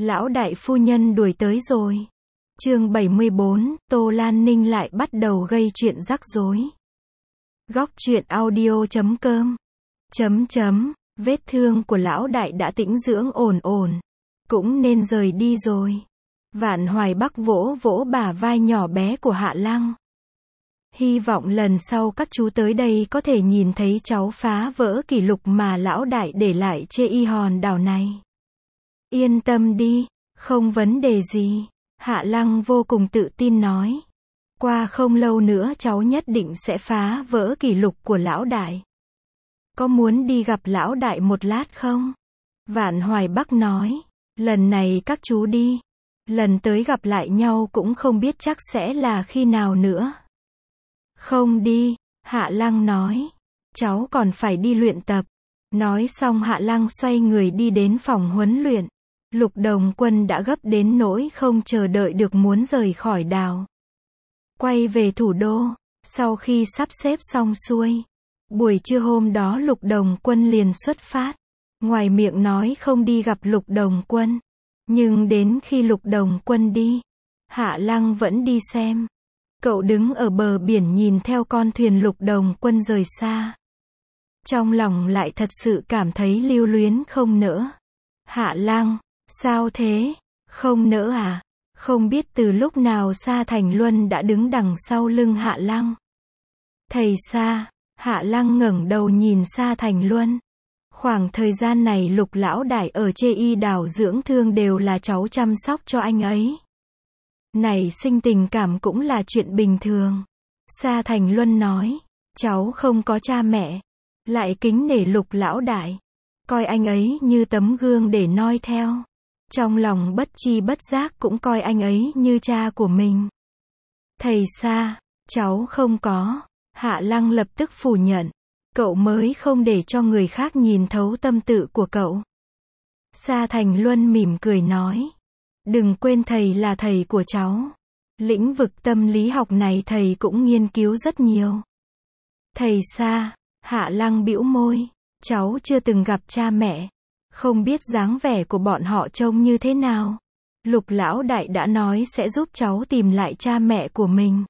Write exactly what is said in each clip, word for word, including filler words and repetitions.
Lão đại phu nhân đuổi tới rồi. Chương bảy mươi bốn, Tô Lan Ninh lại bắt đầu gây chuyện rắc rối. Góc truyện audio chấm com chấm chấm Vết thương của lão đại đã tĩnh dưỡng ổn ổn, cũng nên rời đi rồi. Vạn Hoài Bắc vỗ vỗ bả vai nhỏ bé của Hạ Lăng. Hy vọng lần sau các chú tới đây có thể nhìn thấy cháu phá vỡ kỷ lục mà lão đại để lại trên y hòn đảo này. Yên tâm đi, không vấn đề gì. Hạ Lăng vô cùng tự tin nói. Qua không lâu nữa cháu nhất định sẽ phá vỡ kỷ lục của lão đại. Có muốn đi gặp lão đại một lát không? Vạn Hoài Bắc nói. Lần này các chú đi. Lần tới gặp lại nhau cũng không biết chắc sẽ là khi nào nữa. Không đi, Hạ Lăng nói. Cháu còn phải đi luyện tập. Nói xong Hạ Lăng xoay người đi đến phòng huấn luyện. Lục Đồng Quân đã gấp đến nỗi không chờ đợi được muốn rời khỏi đảo. Quay về thủ đô, sau khi sắp xếp xong xuôi. Buổi trưa hôm đó Lục Đồng Quân liền xuất phát. Ngoài miệng nói không đi gặp Lục Đồng Quân. Nhưng đến khi Lục Đồng Quân đi, Hạ Lăng vẫn đi xem. Cậu đứng ở bờ biển nhìn theo con thuyền Lục Đồng Quân rời xa. Trong lòng lại thật sự cảm thấy lưu luyến không nỡ. Hạ Lăng, sao thế? Không nỡ à? Không biết từ lúc nào Sa Thành Luân đã đứng đằng sau lưng Hạ Lăng. Thầy Sa, Hạ Lăng ngẩng đầu nhìn Sa Thành Luân. Khoảng thời gian này Lục lão đại ở trên y đảo dưỡng thương đều là cháu chăm sóc cho anh ấy. Này sinh tình cảm cũng là chuyện bình thường. Sa Thành Luân nói, cháu không có cha mẹ, lại kính nể Lục lão đại, coi anh ấy như tấm gương để noi theo. Trong lòng bất chi bất giác cũng coi anh ấy như cha của mình. Thầy Sa, cháu không có. Hạ Lăng lập tức phủ nhận. Cậu mới không để cho người khác nhìn thấu tâm tự của cậu. Sa Thành Luân mỉm cười nói. Đừng quên thầy là thầy của cháu. Lĩnh vực tâm lý học này thầy cũng nghiên cứu rất nhiều. Thầy Sa, Hạ Lăng bĩu môi. Cháu chưa từng gặp cha mẹ. Không biết dáng vẻ của bọn họ trông như thế nào. Lục lão đại đã nói sẽ giúp cháu tìm lại cha mẹ của mình.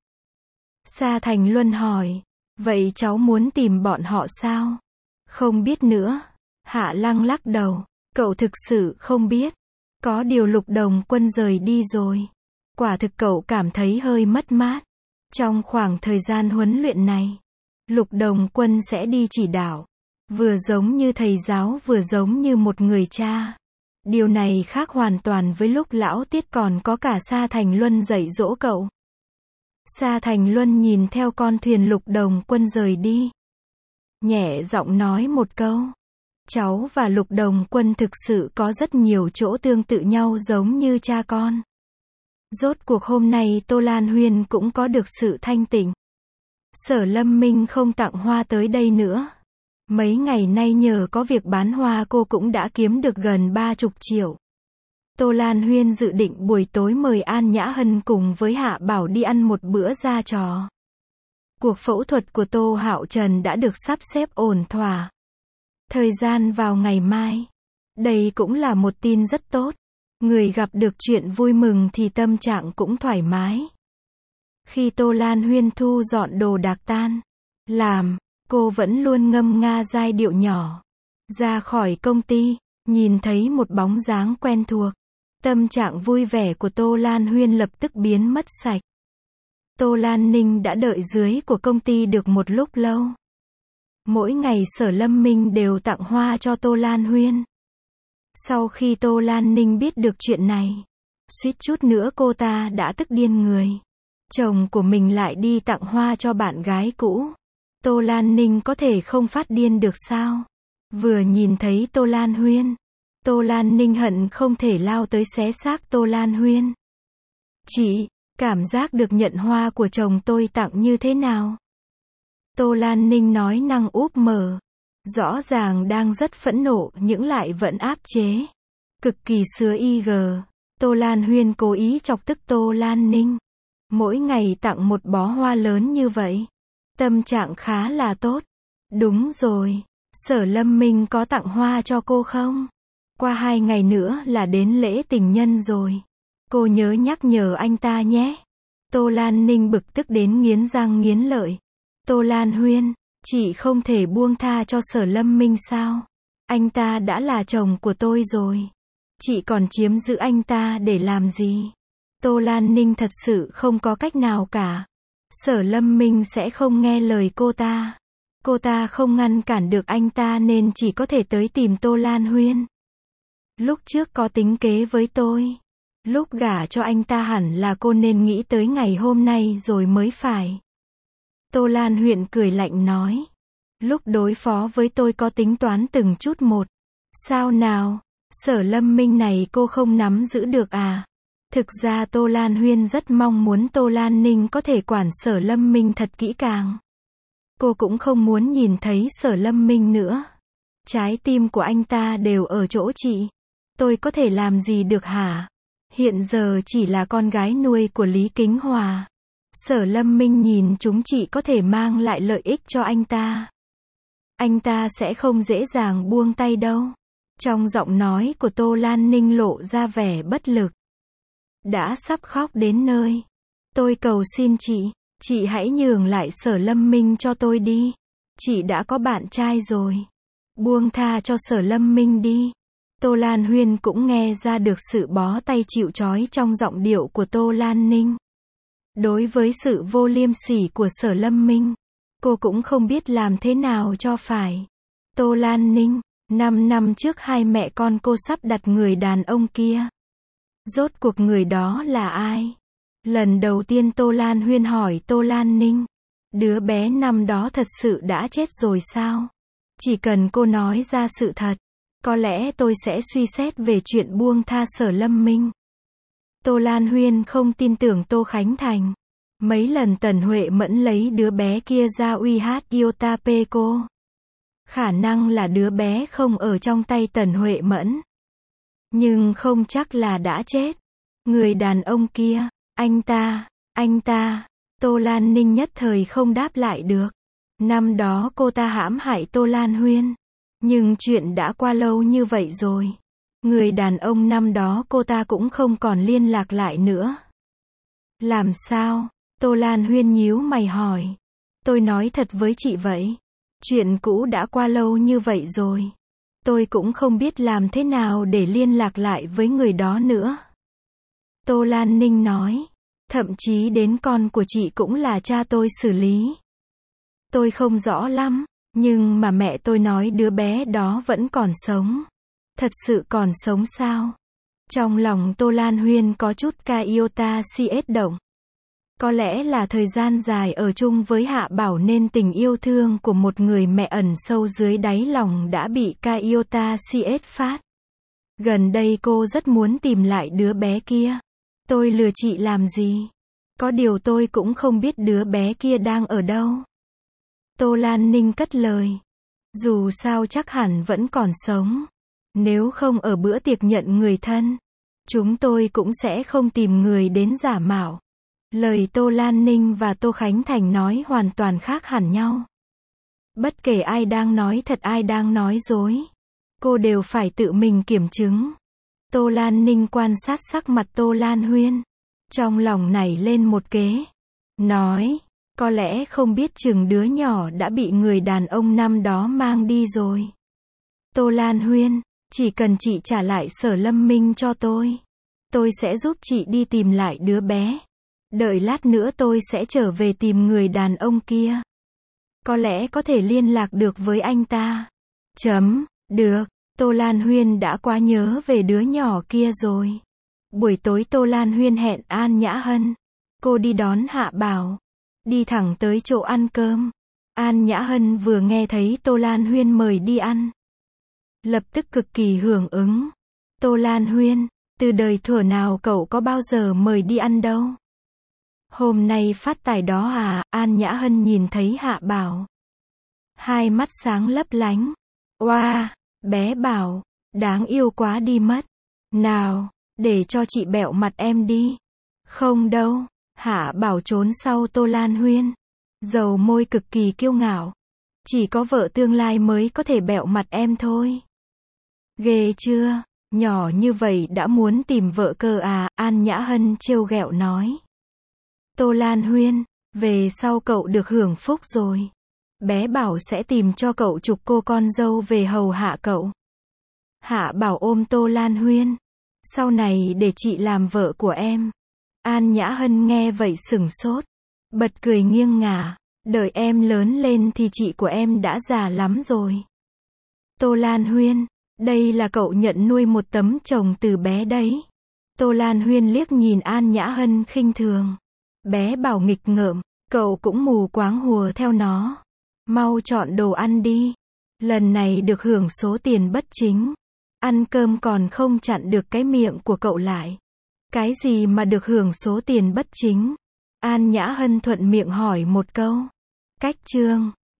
Sa Thành Luân hỏi. Vậy cháu muốn tìm bọn họ sao? Không biết nữa. Hạ Lăng lắc đầu. Cậu thực sự không biết. Có điều Lục Đồng Quân rời đi rồi. Quả thực cậu cảm thấy hơi mất mát. Trong khoảng thời gian huấn luyện này, Lục Đồng Quân sẽ đi chỉ đạo. Vừa giống như thầy giáo vừa giống như một người cha. Điều này khác hoàn toàn với lúc lão Tiết còn có cả Sa Thành Luân dạy dỗ cậu. Sa Thành Luân nhìn theo con thuyền Lục Đồng Quân rời đi. Nhẹ giọng nói một câu. Cháu và Lục Đồng Quân thực sự có rất nhiều chỗ tương tự nhau giống như cha con. Rốt cuộc hôm nay Tô Lan Huyên cũng có được sự thanh tịnh. Sở Lâm Minh không tặng hoa tới đây nữa. Mấy ngày nay nhờ có việc bán hoa cô cũng đã kiếm được gần ba chục triệu. Tô Lan Huyên dự định buổi tối mời An Nhã Hân cùng với Hạ Bảo đi ăn một bữa ra trò. Cuộc phẫu thuật của Tô Hạo Trần đã được sắp xếp ổn thỏa. Thời gian vào ngày mai. Đây cũng là một tin rất tốt. Người gặp được chuyện vui mừng thì tâm trạng cũng thoải mái. Khi Tô Lan Huyên thu dọn đồ đạc tan làm, cô vẫn luôn ngâm nga giai điệu nhỏ. Ra khỏi công ty, nhìn thấy một bóng dáng quen thuộc. Tâm trạng vui vẻ của Tô Lan Huyên lập tức biến mất sạch. Tô Lan Ninh đã đợi dưới của công ty được một lúc lâu. Mỗi ngày Sở Lâm Minh đều tặng hoa cho Tô Lan Huyên. Sau khi Tô Lan Ninh biết được chuyện này, suýt chút nữa cô ta đã tức điên người. Chồng của mình lại đi tặng hoa cho bạn gái cũ. Tô Lan Ninh có thể không phát điên được sao? Vừa nhìn thấy Tô Lan Huyên, Tô Lan Ninh hận không thể lao tới xé xác Tô Lan Huyên. Chị, cảm giác được nhận hoa của chồng tôi tặng như thế nào? Tô Lan Ninh nói năng úp mở. Rõ ràng đang rất phẫn nộ nhưng lại vẫn áp chế. Cực kỳ sứa y gờ. Tô Lan Huyên cố ý chọc tức Tô Lan Ninh. Mỗi ngày tặng một bó hoa lớn như vậy. Tâm trạng khá là tốt. Đúng rồi. Sở Lâm Minh có tặng hoa cho cô không? qua hai ngày nữa là đến lễ tình nhân rồi. Cô nhớ nhắc nhở anh ta nhé. Tô Lan Ninh bực tức đến nghiến răng nghiến lợi. Tô Lan Huyên, chị không thể buông tha cho Sở Lâm Minh sao? Anh ta đã là chồng của tôi rồi. Chị còn chiếm giữ anh ta để làm gì? Tô Lan Ninh thật sự không có cách nào cả. Sở Lâm Minh sẽ không nghe lời cô ta. Cô ta không ngăn cản được anh ta nên chỉ có thể tới tìm Tô Lan Huyên. Lúc trước có tính kế với tôi. Lúc gả cho anh ta hẳn là cô nên nghĩ tới ngày hôm nay rồi mới phải. Tô Lan Huyên cười lạnh nói. Lúc đối phó với tôi có tính toán từng chút một. Sao nào? Sở Lâm Minh này cô không nắm giữ được à? Thực ra Tô Lan Huyên rất mong muốn Tô Lan Ninh có thể quản Sở Lâm Minh thật kỹ càng. Cô cũng không muốn nhìn thấy Sở Lâm Minh nữa. Trái tim của anh ta đều ở chỗ chị. Tôi có thể làm gì được hả? Hiện giờ chỉ là con gái nuôi của Lý Kính Hòa. Sở Lâm Minh nhìn chúng chị có thể mang lại lợi ích cho anh ta. Anh ta sẽ không dễ dàng buông tay đâu. Trong giọng nói của Tô Lan Ninh lộ ra vẻ bất lực. Đã sắp khóc đến nơi. Tôi cầu xin chị, chị hãy nhường lại Sở Lâm Minh cho tôi đi. Chị đã có bạn trai rồi. Buông tha cho Sở Lâm Minh đi. Tô Lan Huyên cũng nghe ra được sự bó tay chịu trói trong giọng điệu của Tô Lan Ninh. Đối với sự vô liêm sỉ của Sở Lâm Minh, cô cũng không biết làm thế nào cho phải. Tô Lan Ninh, năm năm trước hai mẹ con cô sắp đặt người đàn ông kia. Rốt cuộc người đó là ai? Lần đầu tiên Tô Lan Huyên hỏi Tô Lan Ninh. Đứa bé năm đó thật sự đã chết rồi sao? Chỉ cần cô nói ra sự thật, có lẽ tôi sẽ suy xét về chuyện buông tha Sở Lâm Minh. Tô Lan Huyên không tin tưởng Tô Khánh Thành. Mấy lần Tần Huệ Mẫn lấy đứa bé kia ra uy hát Yotape cô. Khả năng là đứa bé không ở trong tay Tần Huệ Mẫn. Nhưng không chắc là đã chết. Người đàn ông kia, anh ta, anh ta, Tô Lan Ninh nhất thời không đáp lại được. Năm đó cô ta hãm hại Tô Lan Huyên. Nhưng chuyện đã qua lâu như vậy rồi. Người đàn ông năm đó cô ta cũng không còn liên lạc lại nữa. Làm sao? Tô Lan Huyên nhíu mày hỏi. Tôi nói thật với chị vậy. Chuyện cũ đã qua lâu như vậy rồi. Tôi cũng không biết làm thế nào để liên lạc lại với người đó nữa. Tô Lan Ninh nói. Thậm chí đến con của chị cũng là cha tôi xử lý. Tôi không rõ lắm, nhưng mà mẹ tôi nói đứa bé đó vẫn còn sống. Thật sự còn sống sao? Trong lòng Tô Lan Huyên có chút ca iota si ết động. Có lẽ là thời gian dài ở chung với Hạ Bảo nên tình yêu thương của một người mẹ ẩn sâu dưới đáy lòng đã bị ca iota si ết phát. Gần đây cô rất muốn tìm lại đứa bé kia. Tôi lừa chị làm gì? Có điều tôi cũng không biết đứa bé kia đang ở đâu. Tô Lan Ninh cất lời. Dù sao chắc hẳn vẫn còn sống. Nếu không ở bữa tiệc nhận người thân, chúng tôi cũng sẽ không tìm người đến giả mạo. Lời Tô Lan Ninh và Tô Khánh Thành nói hoàn toàn khác hẳn nhau. Bất kể ai đang nói thật ai đang nói dối, cô đều phải tự mình kiểm chứng. Tô Lan Ninh quan sát sắc mặt Tô Lan Huyên. Trong lòng nảy lên một kế. Nói, có lẽ không biết chừng đứa nhỏ đã bị người đàn ông năm đó mang đi rồi. Tô Lan Huyên, chỉ cần chị trả lại Sở Lâm Minh cho tôi, tôi sẽ giúp chị đi tìm lại đứa bé. Đợi lát nữa tôi sẽ trở về tìm người đàn ông kia. Có lẽ có thể liên lạc được với anh ta. Chấm, được, Tô Lan Huyên đã quá nhớ về đứa nhỏ kia rồi. Buổi tối Tô Lan Huyên hẹn An Nhã Hân. Cô đi đón Hạ Bảo. Đi thẳng tới chỗ ăn cơm. An Nhã Hân vừa nghe thấy Tô Lan Huyên mời đi ăn, lập tức cực kỳ hưởng ứng. Tô Lan Huyên, từ đời thuở nào cậu có bao giờ mời đi ăn đâu? Hôm nay phát tài đó à? An Nhã Hân nhìn thấy Hạ Bảo. Hai mắt sáng lấp lánh. Oa, wow, bé Bảo, đáng yêu quá đi mất. Nào, để cho chị bẹo mặt em đi. Không đâu. Hạ Bảo trốn sau Tô Lan Huyên. Dầu môi cực kỳ kiêu ngạo. Chỉ có vợ tương lai mới có thể bẹo mặt em thôi. Ghê chưa? Nhỏ như vậy đã muốn tìm vợ cơ à, An Nhã Hân trêu ghẹo nói. Tô Lan Huyên, về sau cậu được hưởng phúc rồi. Bé bảo sẽ tìm cho cậu chục cô con dâu về hầu hạ cậu. Hạ Bảo ôm Tô Lan Huyên. Sau này để chị làm vợ của em. An Nhã Hân nghe vậy sửng sốt. Bật cười nghiêng ngả. Đợi em lớn lên thì chị của em đã già lắm rồi. Tô Lan Huyên, đây là cậu nhận nuôi một tấm chồng từ bé đấy. Tô Lan Huyên liếc nhìn An Nhã Hân khinh thường. Bé bảo nghịch ngợm, cậu cũng mù quáng hùa theo nó. Mau chọn đồ ăn đi. Lần này được hưởng số tiền bất chính. Ăn cơm còn không chặn được cái miệng của cậu lại. Cái gì mà được hưởng số tiền bất chính? An Nhã Hân thuận miệng hỏi một câu. Cách chương